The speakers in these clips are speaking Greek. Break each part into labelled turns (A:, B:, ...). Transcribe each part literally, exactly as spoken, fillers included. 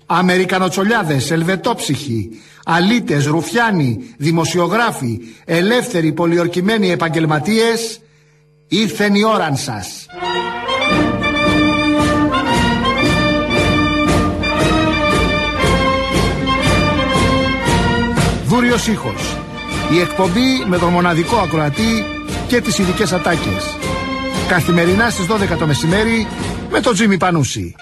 A: Αμερικανοτσολιάδες, ελβετόψυχοι, αλήτες, ρουφιάνοι, δημοσιογράφοι, ελεύθεροι πολιορκημένοι επαγγελματίες, ήρθεν η ώραν σας. Δούριος ήχος. Η εκπομπή με τον μοναδικό ακροατή και τις ειδικές ατάκες. Καθημερινά στις δώδεκα το μεσημέρι με τον Τζίμι Πανούση.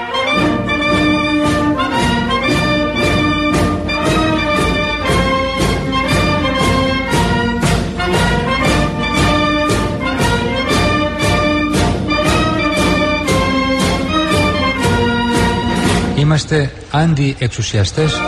B: Είμαστε αντι-εξουσιαστές.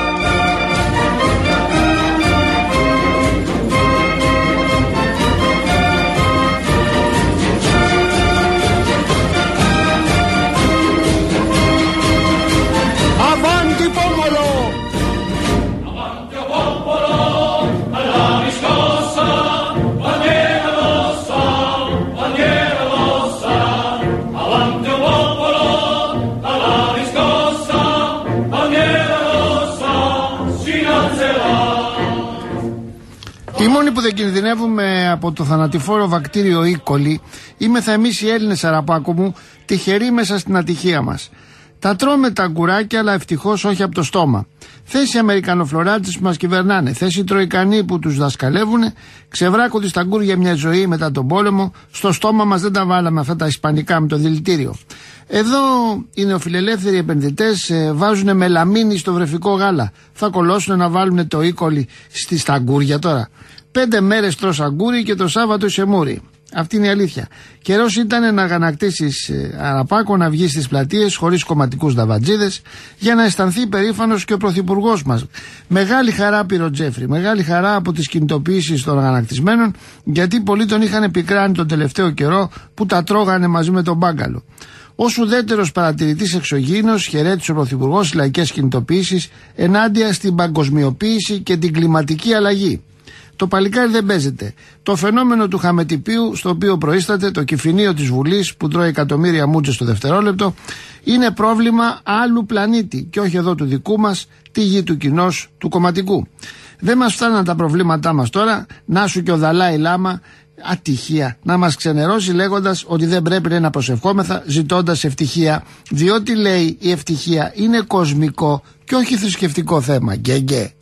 A: Οι μόνοι που δεν κινδυνεύουμε από το θανατηφόρο βακτήριο E. coli είμεθα εμείς οι Έλληνες, Αραπάκο μου, τυχεροί μέσα στην ατυχία μας. Τα τρώμε τα αγκουράκια, αλλά ευτυχώς όχι από το στόμα. Θες οι Αμερικανοφλωράτες που μας κυβερνάνε, θες οι Τροικανοί που τους δασκαλεύουνε, ξεβράκονται στα αγκούρια μια ζωή μετά τον πόλεμο, στο στόμα μας δεν τα βάλαμε αυτά τα ισπανικά με το δηλητήριο. Εδώ οι νεοφιλελεύθεροι επενδυτές ε, βάζουν μελαμίνη στο βρεφικό γάλα. Θα κολώσουν να βάλουν το E. coli στις τα αγκούρια τώρα. Πέντε μέρες τρως αγκούρι και το Σάββατο είσαι μούρι. Αυτή είναι η αλήθεια. Καιρός ήταν να αγανακτήσεις ε, Αραπάκο, να βγει στις πλατείες χωρίς κομματικούς δαβατζίδες για να αισθανθεί περήφανος και ο πρωθυπουργός μας. Μεγάλη χαρά πήρε ο Τζέφρι, μεγάλη χαρά από τις κινητοποιήσεις των αγανακτισμένων, γιατί πολλοί τον είχαν επικράνει τον τελευταίο καιρό που τα τρώγανε μαζί με τον μπάγκαλο. Ως ουδέτερος παρατηρητής εξωγήινος χαιρέτησε ο πρωθυπουργός τις λαϊκές κινητοποιήσεις ενάντια στην παγκοσμιοποίηση και την κλιματική αλλαγή. Το παλικάρι δεν παίζεται. Το φαινόμενο του χαμετυπίου, στο οποίο προείσταται το κυφηνείο της Βουλής που τρώει εκατομμύρια μούτσες το δευτερόλεπτο, είναι πρόβλημα άλλου πλανήτη και όχι εδώ του δικού μας, τη γη του κοινός, του κομματικού. Δεν μας φτάναν τα προβλήματά μας τώρα, να σου και ο Δαλάι Λάμα, ατυχία, να μας ξενερώσει λέγοντας ότι δεν πρέπει να προσευχόμεθα ζητώντας ευτυχία, διότι λέει η ευτυχία είναι κοσμικό και όχι θρησκευτικό θέμα. Γκέ.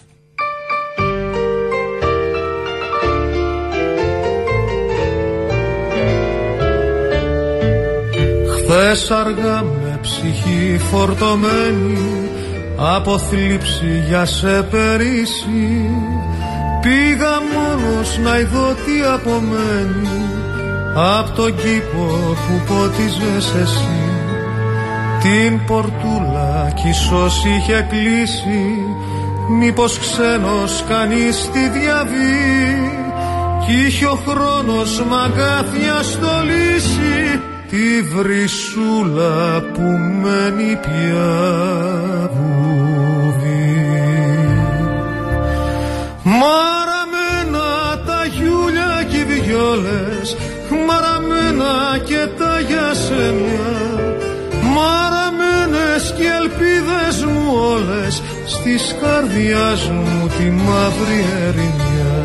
C: Χθες αργά με ψυχή φορτωμένη από θλίψη για σε περίσει, πήγα μόνος να ειδώ τι απομένει απ' τον κήπο που πότιζες εσύ. Την πορτούλα κι ίσως είχε κλείσει, μήπως ξένος κανείς τη διαβεί, κι είχε ο χρόνος μαγκάθια στολίσει τη βρυσούλα που μένει πια βουβή. Μαραμένα τα γιούλια κι οι βιόλες, μαραμένα και τα γιασέμια, μαραμένες κι ελπίδες μου όλες στις καρδιάς μου τη μαύρη ερημιά.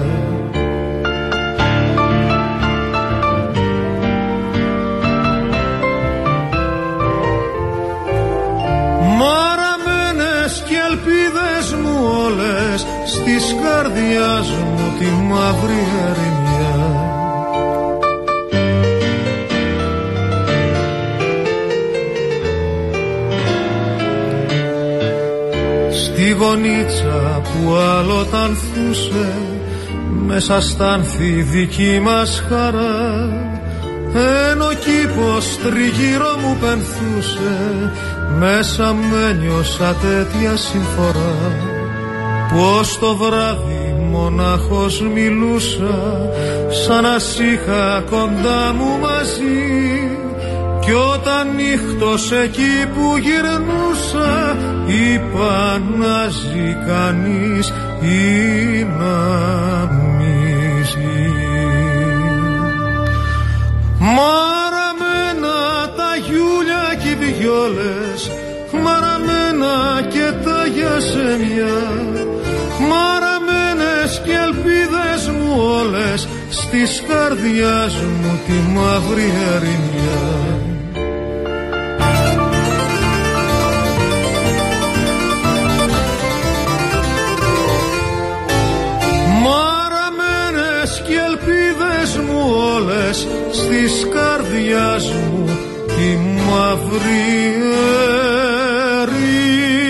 C: Μαραμένες κι ελπίδες μου όλες στις καρδιάς μου τη μαύρη ερημιά. Στη γωνίτσα που άλλοτε θούσε, μέσα στα άνθη δική μας χαρά, εν ο κήπος τριγύρω μου πενθούσε, μέσα με νιώσα τέτοια συμφορά, πως το βράδυ μονάχος μιλούσα, σαν να σ' είχα κοντά μου μαζί, κι όταν νύχτος εκεί που γυρνούσα, είπα να ζει κανείς ή να μη ζει. Μαραμένα τα γιούλια κι οι βιόλες, μαραμένα και της καρδιάς μου τη μαύρη ερημιά. Μαραμένες κι ελπίδες μου όλες στις καρδιάς μου τη μαύρη ερημιά.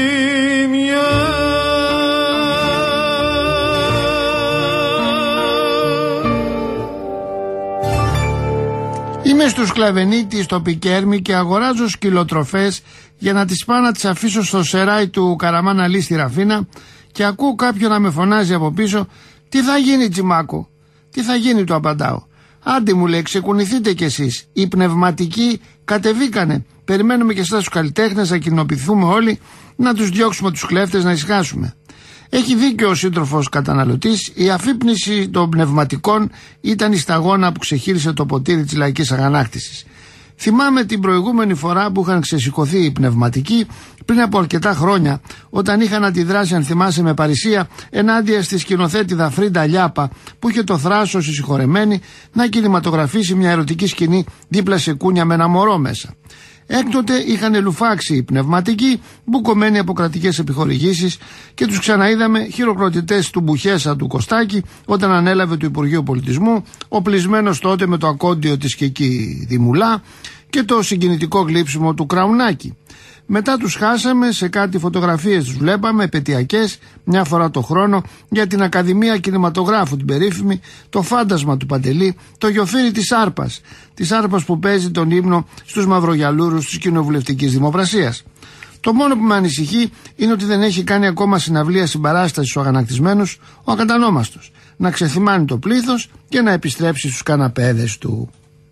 A: Είμαι στους Σκλαβενίτη στο Πικέρμι και αγοράζω σκυλοτροφές για να τις πάω να τις αφήσω στο σεράι του Καραμάν Αλή στη Ραφίνα και ακούω κάποιον να με φωνάζει από πίσω: «Τι θα γίνει, Τσιμάκο?» «Τι θα γίνει?» του απαντάω. «Άντε», μου λέει, «ξεκουνηθείτε κι εσείς. Οι πνευματικοί κατεβήκανε. Περιμένουμε και εσάς τους καλλιτέχνες να κοινοποιηθούμε όλοι, να τους διώξουμε τους κλέφτες, να ησυχάσουμε». Έχει δίκιο ο σύντροφος καταναλωτής. Η αφύπνιση των πνευματικών ήταν η σταγόνα που ξεχύρισε το ποτήρι της λαϊκής αγανάκτησης. Θυμάμαι την προηγούμενη φορά που είχαν ξεσηκωθεί οι πνευματικοί πριν από αρκετά χρόνια, όταν είχαν αντιδράσει, αν θυμάσαι, με παρησία ενάντια στη σκηνοθέτηδα Φρίντα Λιάπα, που είχε το θράσος η συγχωρεμένη να κινηματογραφήσει μια ερωτική σκηνή δίπλα σε κούνια με ένα μωρό μέσα. Έκτοτε είχαν λουφάξει οι πνευματικοί, μπουκωμένοι από κρατικές επιχορηγήσεις, και τους ξαναείδαμε χειροκροτητές του Μπουχέσα του Κωστάκη όταν ανέλαβε του Υπουργείου Πολιτισμού, οπλισμένος τότε με το ακόντιο της Κική Δημουλά και το συγκινητικό γλύψιμο του Κραουνάκη. Μετά τους χάσαμε, σε κάτι φωτογραφίες τους βλέπαμε, επαιτειακές, μια φορά το χρόνο, για την Ακαδημία Κινηματογράφου την περίφημη, το φάντασμα του Παντελή, το γιοφύρι της Άρπας, της Άρπας που παίζει τον ύμνο στους μαυρογιαλούρους της κοινοβουλευτικής δημοπρασίας. Το μόνο που με ανησυχεί είναι ότι δεν έχει κάνει ακόμα συναυλία συμπαράσταση στους αγανακτισμένους ο ακατανόμαστος, να ξεθυμάνει το πλήθος και να επιστρέψει στους καναπέδες του.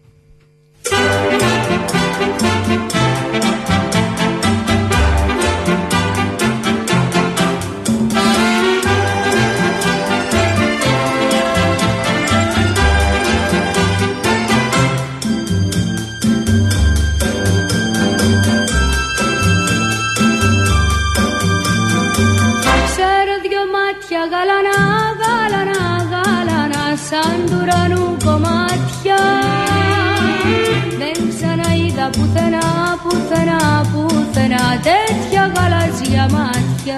D: Γαλανά, γαλανά, γαλανά, σαν του ουρανού κομμάτια. Δεν ξαναείδα πουθενά, πουθενά, πουθενά τέτοια γαλάζια μάτια.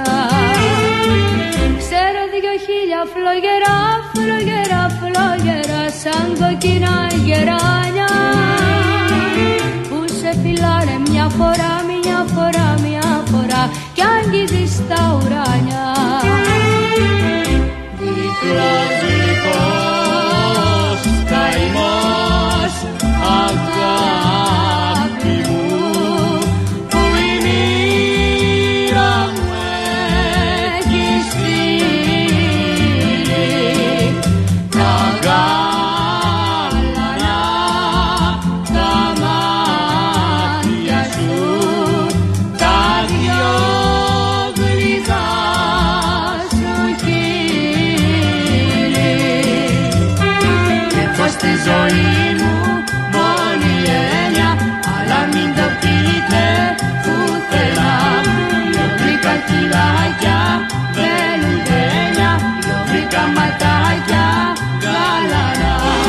D: Ξέρω δυο χίλια φλογερά, φλογερά, φλογερά, σαν κοκκινά γεράνια, που σε φυλάνε μια φορά, μια φορά, μια φορά κι αγγίζεις τα ουράνια.
E: Διπλωζικός καημός, αγάπη μου, που η μοίρα μου έχει στείλει. Τα γάλανα τα μάτια σου, τα δυο γλυκά σου χείλη. Στη ζωή μου μόνη έννοια, αλλά μην το πείτε πουθενά. Λοβρήκα χιλάκια, βελουδένια, λοβρήκα ματάκια, γαλανά.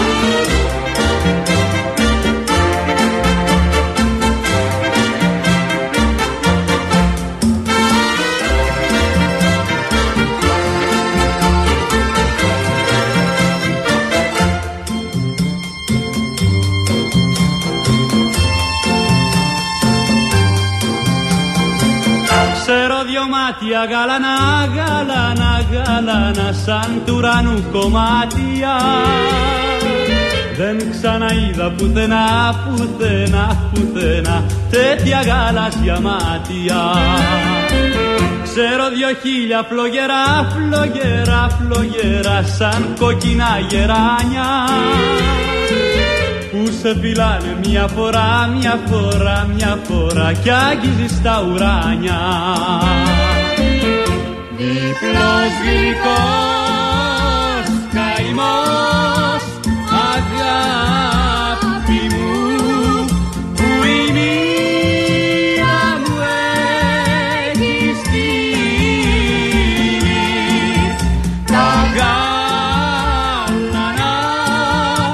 E: Μάτια γαλανά, γαλανά, γαλανά, σαν του ουρανού κομμάτια. Δεν ξαναείδα πουθενά, πουθενά, πουθενά τέτοια γαλάζια μάτια. Ξέρω δυο χίλια φλογερά, φλογερά, φλογερά, σαν κοκκινά γεράνια, που σε φυλάνε μια φορά, μια φορά, μια φορά κι αγγίζεις τα ουράνια. Διπλός γλυκός καημός, αγάπη μου, που η μοίρα μου έχει στείλει. Τα γάλανα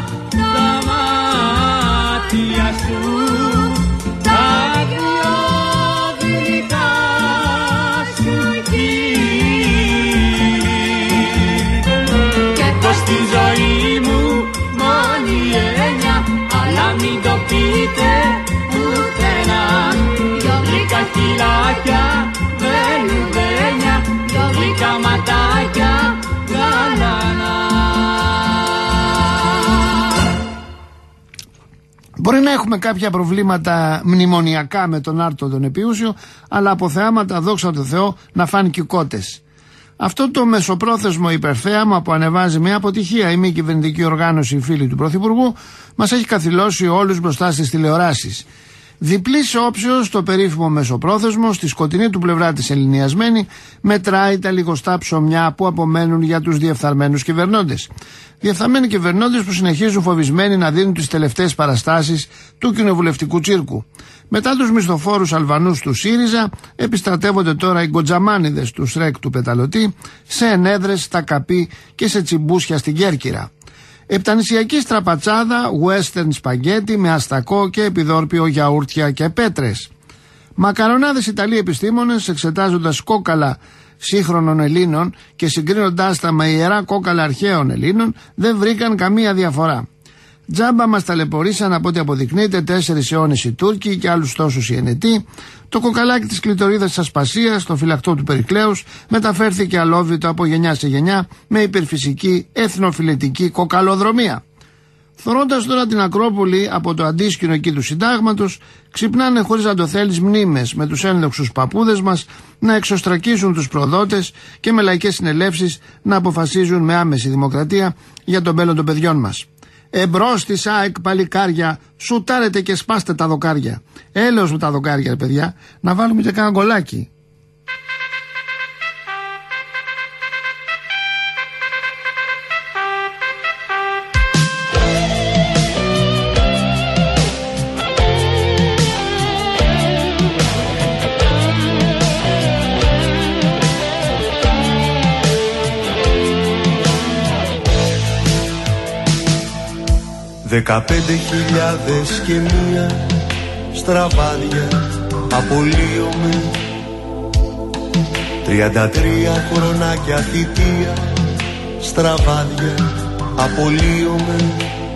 A: Μπορεί να έχουμε κάποια προβλήματα μνημονιακά με τον Άρτο τον Επιούσιο, αλλά από θεάματα, δόξα τω Θεώ, να φάνε και κότες. Αυτό το μεσοπρόθεσμο υπερθέαμα που ανεβάζει μια αποτυχία η μη κυβερνητική οργάνωση, οι φίλοι του Πρωθυπουργού, μας έχει καθυλώσει όλους μπροστά στις τηλεοράσεις. Διπλής όψεως το περίφημο μεσοπρόθεσμο, στη σκοτεινή του πλευρά της ελληνιασμένη, μετράει τα λιγοστά ψωμιά που απομένουν για τους διεφθαρμένους κυβερνώντες. Διεφθαρμένοι κυβερνώντες που συνεχίζουν φοβισμένοι να δίνουν τις τελευταίες παραστάσεις του κοινοβουλευτικού τσίρκου. Μετά τους μισθοφόρους Αλβανούς του ΣΥΡΙΖΑ, επιστρατεύονται τώρα οι γκοτζαμάνιδες του ΣΡΕΚ του Πεταλωτή σε ενέδρες, στα Καπί και σε τσιμπούσια στην Κέρκυρα. Επτανησιακή στραπατσάδα, western σπαγκέτι με αστακό και επιδόρπιο γιαούρτια και πέτρες. Μακαρονάδες Ιταλοί επιστήμονες, εξετάζοντας κόκαλα σύγχρονων Ελλήνων και συγκρίνοντάς τα με ιερά κόκαλα αρχαίων Ελλήνων, δεν βρήκαν καμία διαφορά. Τζάμπα μας ταλαιπωρήσαν, από ό,τι αποδεικνύεται, τέσσερις αιώνες οι Τούρκοι και άλλους τόσους οι Ενετοί. Το κοκαλάκι της κλειτορίδας της Ασπασίας, το φυλακτό του Περικλέους, μεταφέρθηκε αλόβητο από γενιά σε γενιά με υπερφυσική εθνοφιλετική κοκαλοδρομία. Θωρώντας τώρα την Ακρόπολη από το αντίσκηνο εκεί του Συντάγματος, ξυπνάνε χωρίς να το θέλεις μνήμες με τους ένδοξους παππούδες μας να εξωστρακίσουν τους προδότες και με λαϊκές συνελεύσεις να αποφασίζουν με άμεση δημοκρατία για το μέλλον των παιδιών μας. Εμπρός της ΑΕΚ παλικάρια, σουτάρετε και σπάστε τα δοκάρια. Έλεος με τα δοκάρια, παιδιά, να βάλουμε και κάνα γκολάκι.
C: Δεκαπέντε χιλιάδες και μία στραβάδια απολύομαι, τριάντα τρία χρονάκια θητεία στραβάδια απολύομαι.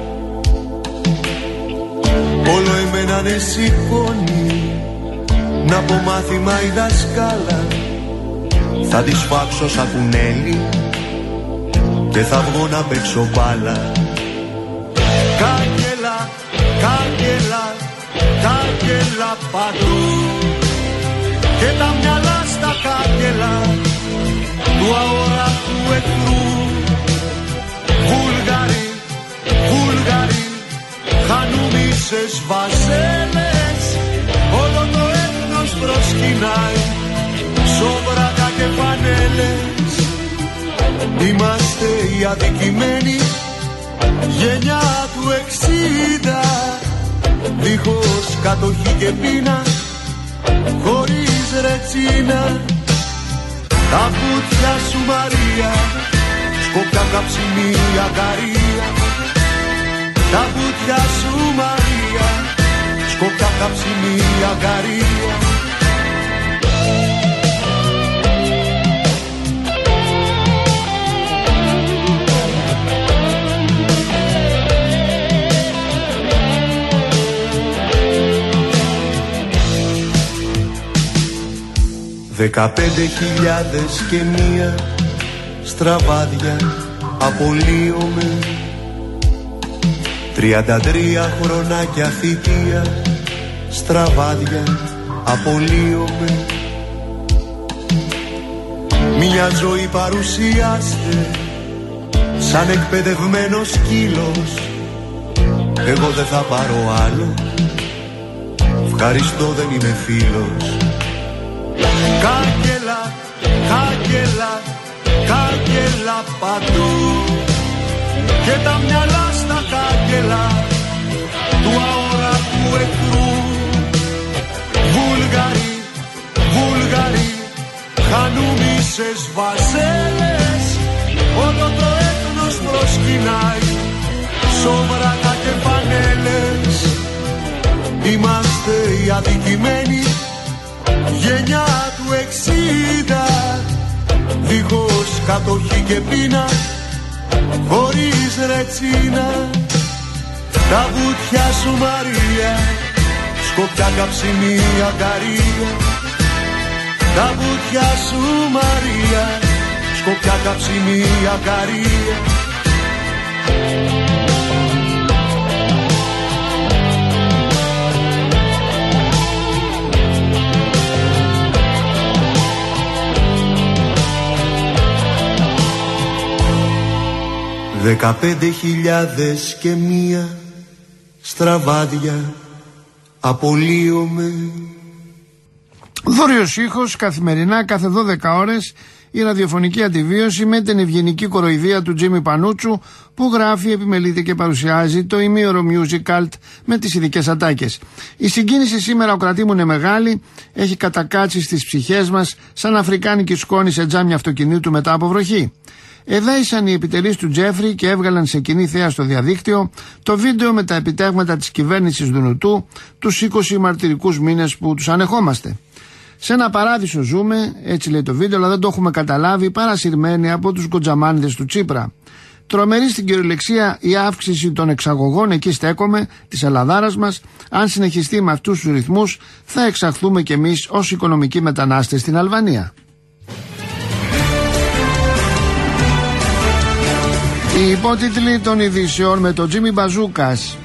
C: Όλο εμένα ναι σηκώνει να πω μάθημα η δασκάλα, θα τη σφάξω σαν κουνέλι και θα βγω να παίξω μπάλα. Κάγκελα, κάγκελα, κάγκελα παντού και τα μυαλά στα κάγκελα του αόρατου εχθρού. Βούλγαροι, Βούλγαροι, χανούμισες βαζέλες, όλο το έθνος προσκυνάει, σόβρακα και πανέλες. Είμαστε οι αδικημένοι γενιά του εξήντα, δίχως κατοχή και πείνα, χωρίς ρετσίνα. Τα βουτιά σου Μαρία, σκοπιά καψιμί αγκαρία. Τα βουτιά σου Μαρία, σκοπιά καψιμί αγκαρία. Δεκαπέντε χιλιάδες και μία στραβάδια απολύομαι, τριάντα τρία χρονάκια θητεία στραβάδια απολύομαι. Μια ζωή παρουσιάστε σαν εκπαιδευμένος σκύλος, εγώ δεν θα πάρω άλλο, ευχαριστώ δεν είμαι φίλος. Κάγκελα, κάγκελα, κάγκελα παντού και τα μυαλά στα κάγκελα του αόρατου εχθρού. Βούλγαροι, Βούλγαροι, χανούμισες βαζέλες, όλο το έθνος προσκυνάει, σόβρακα και πανέλες. Είμαστε οι αδικημένοι γενιά του εξήντα, δίχως κατοχή και πείνα, χωρίς ρετσίνα. Τα βουτιά σου Μαρία, σκοπιά καψιμί αγκαρία. Τα βουτιά σου Μαρία, σκοπιά καψιμί αγκαρία. Δεκαπέντε χιλιάδες και μία στραβάδια απολύομαι.
A: Δούριος ήχος καθημερινά κάθε δώδεκα ώρες η ραδιοφωνική αντιβίωση με την ευγενική κοροϊδία του Τζίμι Πανούτσου που γράφει, επιμελείται και παρουσιάζει το ημίωρο music cult με τις ειδικές ατάκες. Η συγκίνηση σήμερα ο κρατή μου είναι μεγάλη, έχει κατακάτσει στις ψυχές μας σαν αφρικάνικη σκόνη σε τζάμια αυτοκινήτου μετά από βροχή. Εδάησαν οι επιτελείς του Τζέφρι και έβγαλαν σε κοινή θέα στο διαδίκτυο το βίντεο με τα επιτεύγματα της κυβέρνησης Δουνουτού τους είκοσι μαρτυρικούς μήνες που τους ανεχόμαστε. Σε ένα παράδεισο ζούμε, έτσι λέει το βίντεο, αλλά δεν το έχουμε καταλάβει, παρασυρμένοι από τους κοντζαμάνιδες του Τσίπρα. Τρομερή στην κυριολεξία η αύξηση των εξαγωγών, εκεί στέκομαι, της Ελλαδάρας μας. Αν συνεχιστεί με αυτούς τους ρυθμούς, θα εξαχθούμε κι εμείς ως οικονομικοί μετανάστες στην Αλβανία. Οι υπότιτλοι των ειδήσεων με τον Τζίμι Μπαζούκας.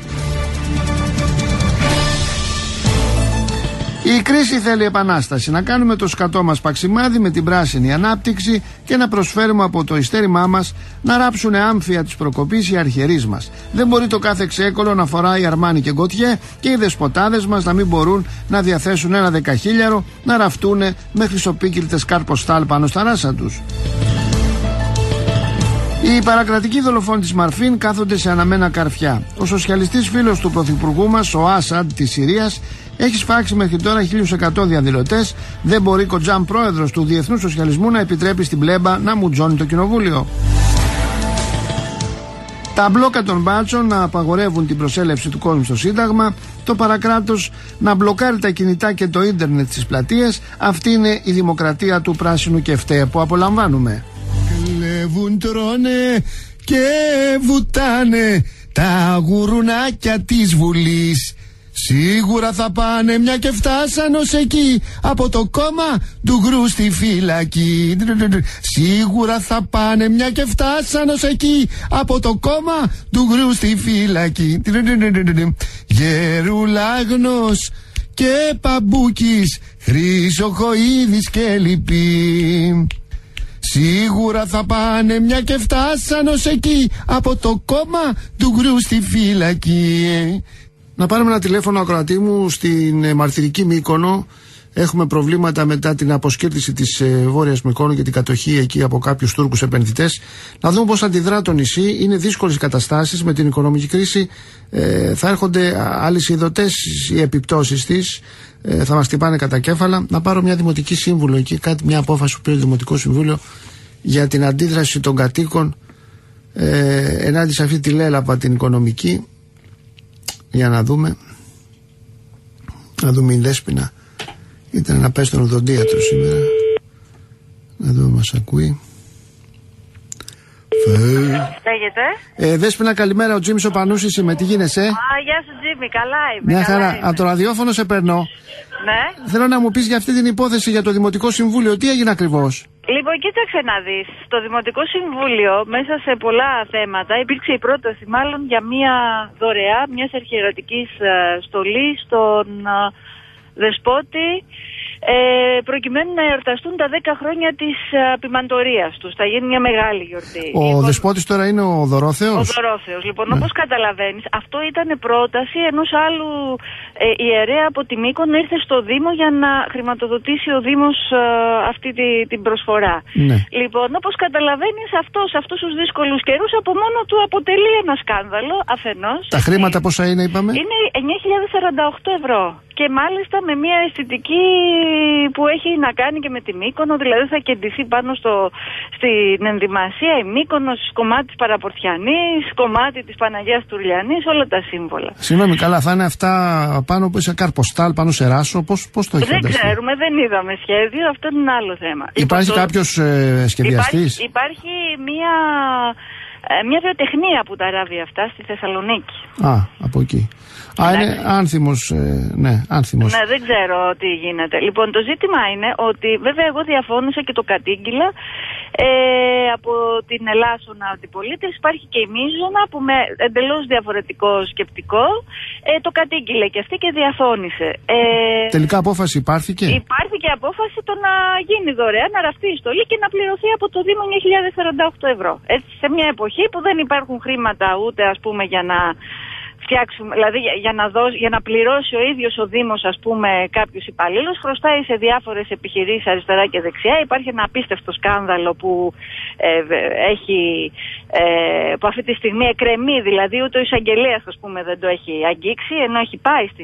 A: Η κρίση θέλει επανάσταση, να κάνουμε το σκατό μας παξιμάδι με την πράσινη ανάπτυξη και να προσφέρουμε από το ειστέρημά μας να ράψουν άμφια της προκοπής οι αρχιερείς μας. Δεν μπορεί το κάθε ξέκολο να φοράει Αρμάνι και Γκοτιέ και οι δεσποτάδες μας να μην μπορούν να διαθέσουν ένα δεκαχίλιαρο να ραφτούνε με χρυσοπίκυλτες κάρποστάλ πάνω στα ράσα τους. Οι παρακρατικοί δολοφόνοι της Μαρφίν κάθονται σε αναμένα καρφιά. Ο σοσιαλιστής φίλος του πρωθυπουργού μας, ο Άσαντ της Συρίας, έχει σφάξει μέχρι τώρα χίλια εκατό διαδηλωτές. Δεν μπορεί Κοτζάμ, πρόεδρος του Διεθνού Σοσιαλισμού, να επιτρέπει στην πλέμπα να μουτζώνει το κοινοβούλιο. Τα μπλόκα των μπάτσων να απαγορεύουν την προσέλευση του κόσμου στο Σύνταγμα, το παρακράτος να μπλοκάρει τα κινητά και το ίντερνετ στις πλατείες. Αυτή είναι η δημοκρατία του πράσινου και φταίε που απολαμβάνουμε. Κλέβουν, τρώνε και βουτάνε τα γουρουνάκια της Βουλής. Σίγουρα θα πάνε μια και φτάσαν ως εκεί από το κόμμα του γκρου στη φυλακή. Σίγουρα θα πάνε μια και φτάσαν ως εκεί από το κόμμα του γκρου στη φυλακή. Γερουλάγνος και Παμπούκης, Χρυσοχοΐδης και λοιποί. Σίγουρα θα πάνε μια και φτάσαν ως εκεί από το κόμμα του γκρου στη φυλακή. Να πάρουμε ένα τηλέφωνο ακροατή μου στην ε, μαρτυρική Μύκονο. Έχουμε προβλήματα μετά την αποσκύρτηση της ε, Βόρειας Μυκόνου και την κατοχή εκεί από κάποιους Τούρκους επενδυτές. Να δούμε πώς αντιδρά το νησί. Είναι δύσκολες καταστάσεις με την οικονομική κρίση. Ε, θα έρχονται άλλες ειδωτές οι επιπτώσεις της. Ε, θα μας χτυπάνε κατά κέφαλα. Να πάρω μια δημοτική σύμβουλο εκεί, κάτι, μια απόφαση που πήρε το Δημοτικό Συμβούλιο για την αντίδραση των κατοίκων ε, ενάντια σε αυτή τη λέλαπα την οικονομική. Για να δούμε. Να δούμε η Δέσποινα. Ήταν να πέσει στον οδοντίατρο σήμερα. Να δούμε, μας ακούει.
F: Λέγεται.
A: Ε, Δέσποινα, καλημέρα. Ο Τζίμις ο Πανούσης είμαι. Τι γίνεσαι?
F: Α, γεια σου Τζίμι, καλά είμαι.
A: Μια
F: καλά
A: χαρά.
F: είμαι.
A: Από το ραδιόφωνο σε παίρνω.
F: Ναι.
A: Θέλω να μου πεις για αυτή την υπόθεση για το Δημοτικό Συμβούλιο. Τι έγινε ακριβώς?
F: Λοιπόν, κοίταξε να δεις. Στο Δημοτικό Συμβούλιο, μέσα σε πολλά θέματα, υπήρξε η πρόταση μάλλον για μια δωρεά μιας αρχιερατικής στολή στον δεσπότη, ε, προκειμένου να εορταστούν τα δέκα χρόνια της απιμαντορίας τους. Θα γίνει μια μεγάλη γιορτή.
A: Ο
F: λοιπόν,
A: δεσπότης τώρα είναι ο Δωρόθεος.
F: Ο Δωρόθεος. Λοιπόν,
A: ναι.
F: Όπως καταλαβαίνεις, αυτό ήταν πρόταση ενός άλλου ε, ιερέα από τη Μύκονο. Ήρθε στο Δήμο για να χρηματοδοτήσει ο Δήμος ε, αυτή τη, την προσφορά.
A: Ναι.
F: Λοιπόν, όπως καταλαβαίνεις, αυτό σε αυτούς τους δύσκολους καιρούς από μόνο του αποτελεί ένα σκάνδαλο, αφενός.
A: Τα χρήματα πόσα είναι, είπαμε?
F: Είναι εννιά χιλιάδες σαράντα οκτώ ευρώ. Και μάλιστα με μια αισθητική που έχει να κάνει και με τη Μύκονο, δηλαδή θα κεντηθεί πάνω στο, στην ενδυμασία η Μύκονος, κομμάτι της Παραπορτιανής, κομμάτι της Παναγίας Τουρλιανής, όλα τα σύμβολα.
A: Συγγνώμη, καλά, θα είναι αυτά πάνω που είσαι καρποστάλ, πάνω σε ράσο, πώς, πώς το έχει
F: Δεν
A: φανταστεί?
F: ξέρουμε, δεν είδαμε σχέδιο, αυτό είναι ένα άλλο θέμα.
A: Υπάρχει
F: λοιπόν,
A: κάποιος ε, σχεδιαστής?
F: Υπάρχει, υπάρχει μια, ε, μια βιοτεχνία που τα ράβει αυτά στη Θεσσαλονίκη.
A: Α, από εκεί. Α, είναι άνθιμος, ε, ναι, άνθιμος.
F: Ναι, δεν ξέρω τι γίνεται. Λοιπόν, το ζήτημα είναι ότι βέβαια εγώ διαφώνησα και το κατήγγυλα. Ε, από την Ελλάσσονα Αντιπολίτευση υπάρχει και η Μίζωνα που με εντελώς διαφορετικό σκεπτικό ε, το κατήγγειλε και αυτή και διαφώνησε. Ε,
A: Τελικά απόφαση υπάρχηκε?
F: Υπάρχει και απόφαση το να γίνει δωρεάν, να ραφτεί η στολή και να πληρωθεί από το Δήμο εννιά χιλιάδες σαράντα οκτώ ευρώ. Έτσι, σε μια εποχή που δεν υπάρχουν χρήματα ούτε ας πούμε για να φτιάξουμε, δηλαδή για, για, να δώσει, για να πληρώσει ο ίδιος ο Δήμος ας πούμε κάποιους υπαλλήλους, χρωστάει σε διάφορες επιχειρήσεις αριστερά και δεξιά. Υπάρχει ένα απίστευτο σκάνδαλο που ε, έχει ε, που αυτή τη στιγμή εκκρεμεί, δηλαδή ούτε ο εισαγγελέας ας πούμε δεν το έχει αγγίξει, ενώ έχει πάει στην,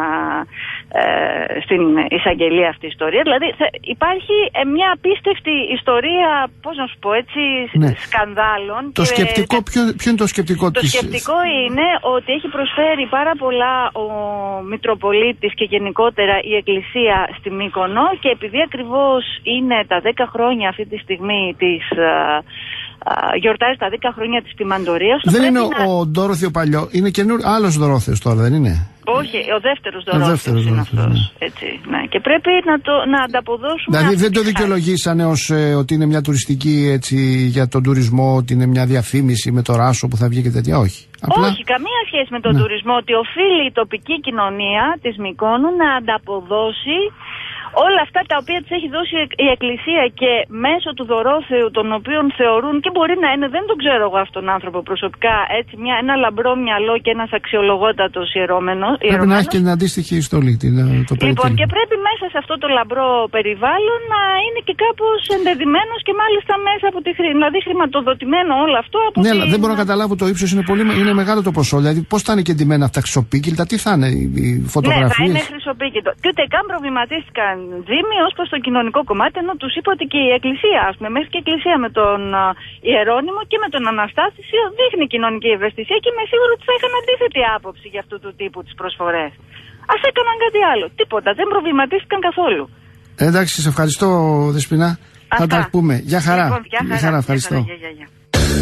F: ε, στην εισαγγελία αυτή η ιστορία. Δηλαδή θε, υπάρχει ε, μια απίστευτη ιστορία, πώς να σου πω έτσι, ναι. σκανδάλων.
A: Το
F: και,
A: σκεπτικό, ποιο, ποιο είναι το σκεπτικό
F: το
A: της...
F: Το σκεπτικό είναι ότι έχει προσφέρει πάρα πολλά ο Μητροπολίτης και γενικότερα η Εκκλησία στη Μύκονο, και επειδή ακριβώς είναι τα δέκα χρόνια αυτή τη στιγμή της... γιορτάζει τα δέκα χρόνια της ποιμαντορίας.
A: Δεν είναι
F: να...
A: ο Ντόροθιο παλιό, είναι καινούριο, άλλος Δωρόθεος τώρα, δεν είναι?
F: Όχι, ο δεύτερος Δωρόθεος είναι αυτός. Ναι. Έτσι, ναι. Και πρέπει να, το, να ανταποδώσουμε.
A: Δηλαδή δεν το δικαιολογήσανε ως ε, ότι είναι μια τουριστική έτσι, για τον τουρισμό, ότι είναι μια διαφήμιση με το ράσο που θα βγει και τέτοια? Όχι. Απλά...
F: Όχι, καμία σχέση με τον ναι. τουρισμό. Ότι οφείλει η τοπική κοινωνία της Μυκόνου να ανταποδώσει όλα αυτά τα οποία της έχει δώσει η Εκκλησία, και μέσω του Δωρόθεου, τον οποίον θεωρούν, και μπορεί να είναι, δεν τον ξέρω εγώ αυτόν τον άνθρωπο προσωπικά, έτσι, μια, ένα λαμπρό μυαλό και ένας αξιολογότατος ιερώμενος.
A: Πρέπει να έχει και την αντίστοιχη στολή. Την, το
F: λοιπόν, και πρέπει μέσα σε αυτό το λαμπρό περιβάλλον να είναι και κάπως ενδεδειμένος, και μάλιστα μέσα από τη χρήση. Δηλαδή χρηματοδοτημένο όλο αυτό από
A: ναι,
F: την...
A: αλλά δεν μπορώ να καταλάβω το ύψος, είναι, πολύ, είναι μεγάλο το ποσό. Δηλαδή πώς θα είναι και ντυμένα αυτά χρυσοπίκυλτα, τι θα είναι οι φωτογραφίες?
F: Ναι, θα είναι χρυσοπίκυλτο. Και ούτε καν προβληματίστηκαν, Τζίμι, ως προς το κοινωνικό κομμάτι, ενώ τους είπα ότι και η Εκκλησία, ας πούμε, μέχρι και η Εκκλησία με τον uh, Ιερώνυμο και με τον Αναστάσιο δείχνει κοινωνική ευαισθησία, και είμαι σίγουρο ότι θα είχαν αντίθετη άποψη για αυτού του τύπου τις προσφορές. Ας έκαναν κάτι άλλο. Τίποτα. Δεν προβληματίστηκαν καθόλου.
A: Ε, εντάξει, σε ευχαριστώ, Δεσπινά. Αυτά. Θα τα πούμε. Γεια χαρά. Λοιπόν,
F: γεια χαρά.
A: χαρά, ευχαριστώ.
F: Γεια, γεια, γεια.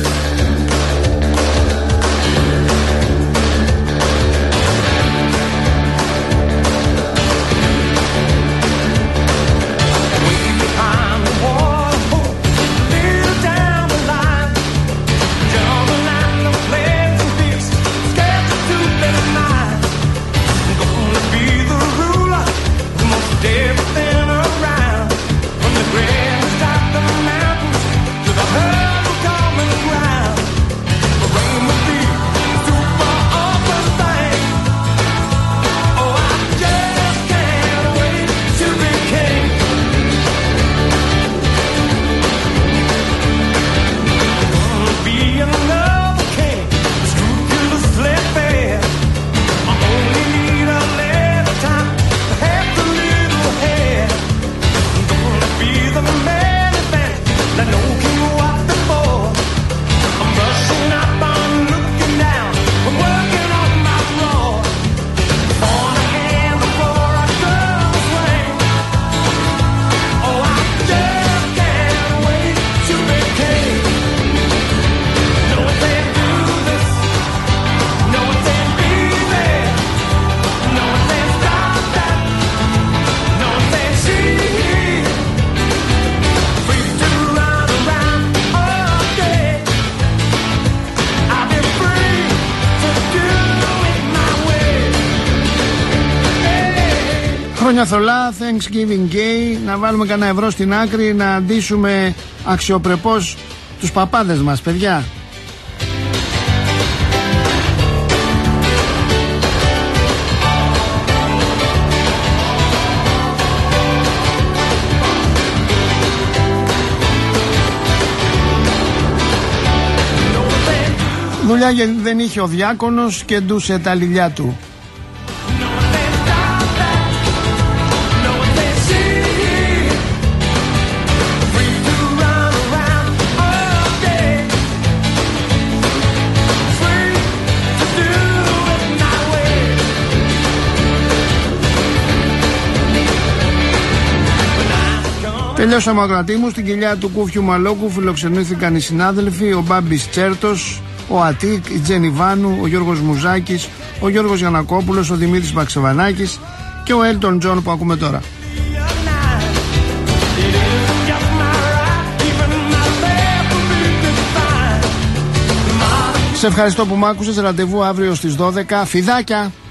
A: Χρόνια θολά, Thanksgiving Day, να βάλουμε κανένα ευρώ στην άκρη, να αντίσουμε αξιοπρεπώς τους παπάδες μας, παιδιά. Δουλειά δεν είχε ο διάκονος και ντούσε τα λιλιά του. Τελειώσαμε ακροατή μου. Στην κοιλιά του Κούφιου Μαλόκου φιλοξενήθηκαν οι συνάδελφοι, ο Μπάμπης Τσέρτος, ο Ατίκ, η Τζένι Βάνου, ο Γιώργος Μουζάκης, ο Γιώργος Γιαννακόπουλος, ο Δημήτρης Μαξεβανάκης και ο Έλτον Τζον που ακούμε τώρα. Σε ευχαριστώ που μ' άκουσες. Ραντεβού αύριο στις δώδεκα. Φιδάκια!